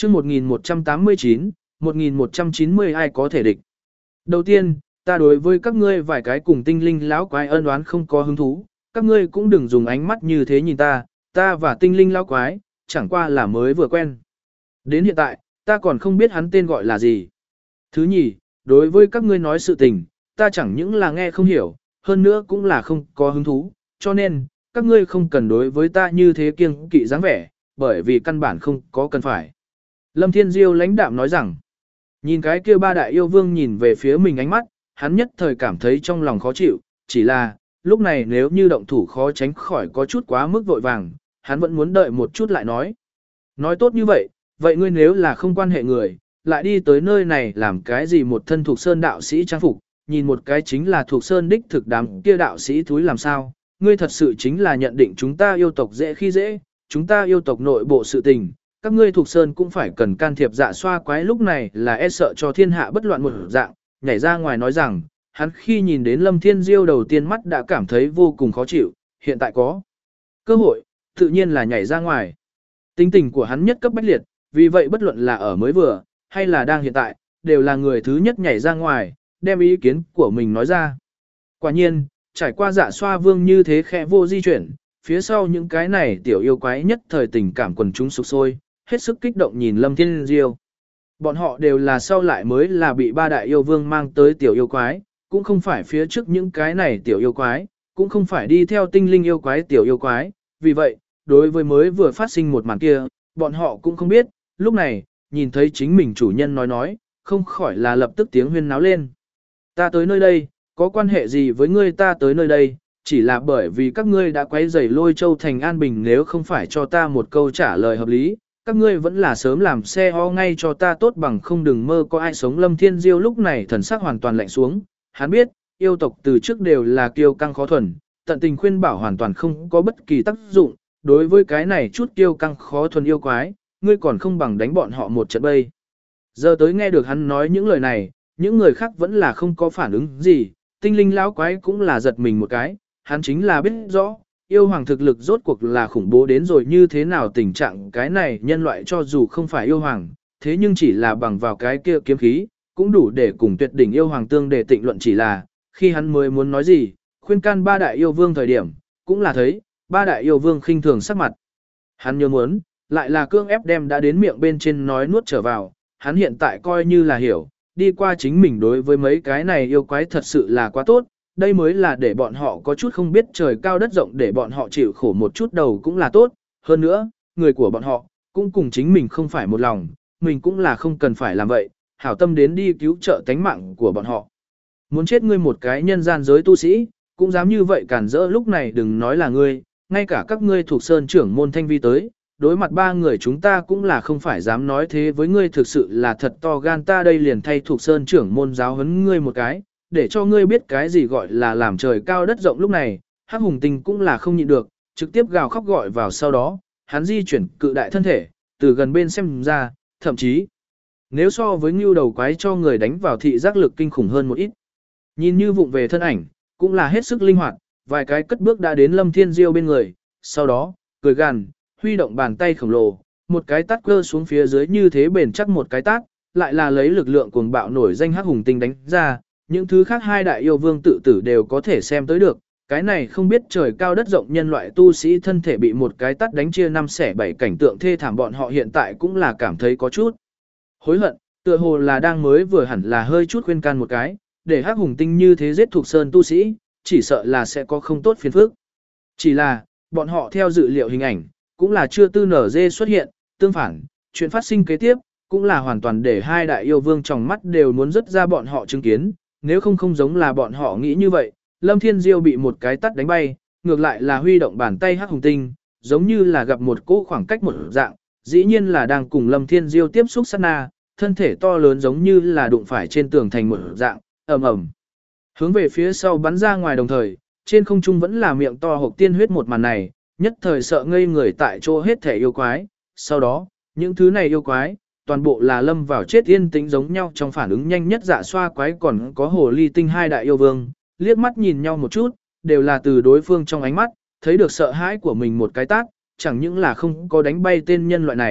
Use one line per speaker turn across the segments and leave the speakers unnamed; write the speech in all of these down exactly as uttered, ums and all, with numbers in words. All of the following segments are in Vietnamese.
chương một nghìn một trăm tám mươi chín, một nghìn một trăm chín mươi ai có thể địch. Đầu tiên, ta đối với các ngươi vài cái cùng tinh linh lão quái ân oán không có hứng thú, các ngươi cũng đừng dùng ánh mắt như thế nhìn ta, ta và tinh linh lão quái, chẳng qua là mới vừa quen. Đến hiện tại, ta còn không biết hắn tên gọi là gì. Thứ nhì, đối với các ngươi nói sự tình, ta chẳng những là nghe không hiểu, hơn nữa cũng là không có hứng thú, cho nên, các ngươi không cần đối với ta như thế kiêng kỵ dáng vẻ, bởi vì căn bản không có cần phải. Lâm Thiên Diêu lãnh đạm nói rằng, nhìn cái kia ba đại yêu vương nhìn về phía mình ánh mắt, hắn nhất thời cảm thấy trong lòng khó chịu, chỉ là, lúc này nếu như động thủ khó tránh khỏi có chút quá mức vội vàng, hắn vẫn muốn đợi một chút lại nói. Nói tốt như vậy, vậy ngươi nếu là không quan hệ người, lại đi tới nơi này làm cái gì một thân thuộc sơn đạo sĩ trang phục, nhìn một cái chính là thuộc sơn đích thực đám kia đạo sĩ thúi làm sao, ngươi thật sự chính là nhận định chúng ta yêu tộc dễ khi dễ, chúng ta yêu tộc nội bộ sự tình, các ngươi thuộc sơn cũng phải cần can thiệp dạ xoa quái lúc này là e sợ cho thiên hạ bất loạn một dạng, nhảy ra ngoài nói rằng, hắn khi nhìn đến Lâm Thiên Diêu đầu tiên mắt đã cảm thấy vô cùng khó chịu, hiện tại có cơ hội, tự nhiên là nhảy ra ngoài. Tính tình của hắn nhất cấp bách liệt, vì vậy bất luận là ở mới vừa, hay là đang hiện tại, đều là người thứ nhất nhảy ra ngoài, đem ý kiến của mình nói ra. Quả nhiên, trải qua dạ xoa vương như thế khẽ vô di chuyển, phía sau những cái này tiểu yêu quái nhất thời tình cảm quần chúng sục sôi, hết sức kích động nhìn Lâm Thiên Diêu. Bọn họ đều là sau lại mới là bị ba đại yêu vương mang tới tiểu yêu quái, cũng không phải phía trước những cái này tiểu yêu quái, cũng không phải đi theo tinh linh yêu quái tiểu yêu quái, vì vậy, đối với mới vừa phát sinh một màn kia, bọn họ cũng không biết, lúc này, nhìn thấy chính mình chủ nhân nói nói, không khỏi là lập tức tiếng huyên náo lên. Ta tới nơi đây, có quan hệ gì với ngươi ta tới nơi đây, chỉ là bởi vì các ngươi đã quấy rầy Lôi Châu thành an bình nếu không phải cho ta một câu trả lời hợp lý, các ngươi vẫn là sớm làm xe ho ngay cho ta tốt bằng không đừng mơ có ai sống. Lâm Thiên Diêu lúc này thần sắc hoàn toàn lạnh xuống, hắn biết, yêu tộc từ trước đều là kiêu căng khó thuần, tận tình khuyên bảo hoàn toàn không có bất kỳ tác dụng, đối với cái này chút kiêu căng khó thuần yêu quái, ngươi còn không bằng đánh bọn họ một trận bây. Giờ tới nghe được hắn nói những lời này, những người khác vẫn là không có phản ứng gì, tinh linh lão quái cũng là giật mình một cái, hắn chính là biết rõ, yêu hoàng thực lực rốt cuộc là khủng bố đến rồi như thế nào tình trạng cái này nhân loại cho dù không phải yêu hoàng, thế nhưng chỉ là bằng vào cái kia kiếm khí, cũng đủ để cùng tuyệt đỉnh yêu hoàng tương để tịnh luận chỉ là, khi hắn mới muốn nói gì, khuyên can ba đại yêu vương thời điểm, cũng là thấy, ba đại yêu vương khinh thường sắc mặt. Hắn nhớ muốn, lại là cương ép đem đã đến miệng bên trên nói nuốt trở vào, hắn hiện tại coi như là hiểu, đi qua chính mình đối với mấy cái này yêu quái thật sự là quá tốt, đây mới là để bọn họ có chút không biết trời cao đất rộng để bọn họ chịu khổ một chút đầu cũng là tốt, hơn nữa, người của bọn họ, cũng cùng chính mình không phải một lòng, mình cũng là không cần phải làm vậy, hảo tâm đến đi cứu trợ tánh mạng của bọn họ. Muốn chết ngươi một cái nhân gian giới tu sĩ, cũng dám như vậy cản rỡ lúc này đừng nói là ngươi, ngay cả các ngươi thuộc sơn trưởng môn thanh vi tới, đối mặt ba người chúng ta cũng là không phải dám nói thế với ngươi thực sự là thật to gan ta đây liền thay thuộc sơn trưởng môn giáo huấn ngươi một cái, để cho ngươi biết cái gì gọi là làm trời cao đất rộng lúc này, Hắc Hùng Tinh cũng là không nhịn được, trực tiếp gào khóc gọi vào sau đó, hắn di chuyển cự đại thân thể, từ gần bên xem ra, thậm chí, nếu so với ngưu đầu quái cho người đánh vào thị giác lực kinh khủng hơn một ít. Nhìn như vụng về thân ảnh, cũng là hết sức linh hoạt, vài cái cất bước đã đến Lâm Thiên Diêu bên người, sau đó, cười gằn, huy động bàn tay khổng lồ, một cái tát cơ xuống phía dưới như thế bền chắc một cái tát, lại là lấy lực lượng cuồng bạo nổi danh Hắc Hùng Tinh đánh ra, những thứ khác hai đại yêu vương tự tử đều có thể xem tới được, cái này không biết trời cao đất rộng nhân loại tu sĩ thân thể bị một cái tát đánh chia năm xẻ bảy cảnh tượng thê thảm bọn họ hiện tại cũng là cảm thấy có chút hối hận, tựa hồ là đang mới vừa hẳn là hơi chút khuyên can một cái, để Hắc Hùng Tinh như thế giết thuộc sơn tu sĩ, chỉ sợ là sẽ có không tốt phiền phức. Chỉ là, bọn họ theo dự liệu hình ảnh, cũng là chưa tư nở dê xuất hiện, tương phản, chuyện phát sinh kế tiếp, cũng là hoàn toàn để hai đại yêu vương trong mắt đều muốn rứt ra bọn họ chứng kiến, nếu không không giống là bọn họ nghĩ như vậy, Lâm Thiên Diêu bị một cái tát đánh bay, ngược lại là huy động bàn tay Hắc Hùng Tinh, giống như là gặp một cỗ khoảng cách một dạng, dĩ nhiên là đang cùng Lâm Thiên Diêu tiếp xúc sát na, thân thể to lớn giống như là đụng phải trên tường thành một dạng, ầm ầm. Hướng về phía sau bắn ra ngoài đồng thời, trên không trung vẫn là miệng to hộc tiên huyết một màn này, nhất thời sợ ngây người tại chỗ hết thể yêu quái, sau đó, những thứ này yêu quái, toàn bộ là lâm vào chết yên tĩnh giống nhau trong phản ứng nhanh nhất dạ xoa quái còn có hồ ly tinh hai đại yêu vương, liếc mắt nhìn nhau một chút, đều là từ đối phương trong ánh mắt, thấy được sợ hãi của mình một cái tát, chẳng những là không có đánh bay tên nhân loại này,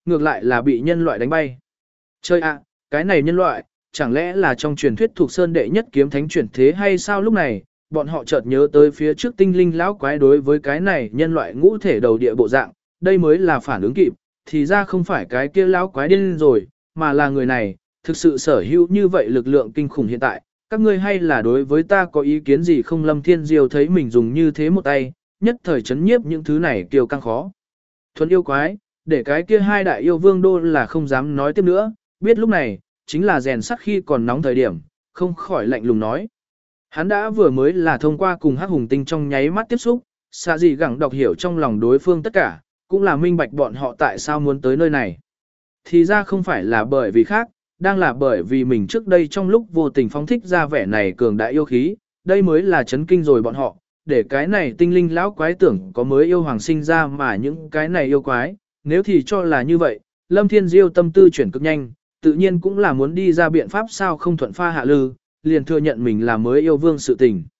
ngược lại là bị nhân loại đánh bay. Chơi ạ, cái này nhân loại, chẳng lẽ là trong truyền thuyết thuộc sơn đệ nhất kiếm thánh chuyển thế hay sao? Lúc này, bọn họ chợt nhớ tới phía trước tinh linh lão quái đối với cái này nhân loại ngũ thể đầu địa bộ dạng, đây mới là phản ứng kịp, thì ra không phải cái kia lão quái điên rồi, mà là người này, thực sự sở hữu như vậy lực lượng kinh khủng hiện tại, các ngươi hay là đối với ta có ý kiến gì không? Lâm Thiên Diêu thấy mình dùng như thế một tay, nhất thời chấn nhiếp những thứ này kiều căng khó. Thuần yêu quái, để cái kia hai đại yêu vương đô là không dám nói tiếp nữa, biết lúc này, chính là rèn sắt khi còn nóng thời điểm, không khỏi lạnh lùng nói. Hắn đã vừa mới là thông qua cùng Hắc Hùng Tinh trong nháy mắt tiếp xúc, xa gì gẳng đọc hiểu trong lòng đối phương tất cả, cũng là minh bạch bọn họ tại sao muốn tới nơi này. Thì ra không phải là bởi vì khác, đang là bởi vì mình trước đây trong lúc vô tình phóng thích ra vẻ này cường đại yêu khí, đây mới là chấn kinh rồi bọn họ, để cái này tinh linh lão quái tưởng có mới yêu hoàng sinh ra mà những cái này yêu quái, nếu thì cho là như vậy, Lâm Thiên Diêu tâm tư chuyển cực nhanh, tự nhiên cũng là muốn đi ra biện pháp sao không thuận pha hạ lư, liền thừa nhận mình là mới yêu vương sự tình.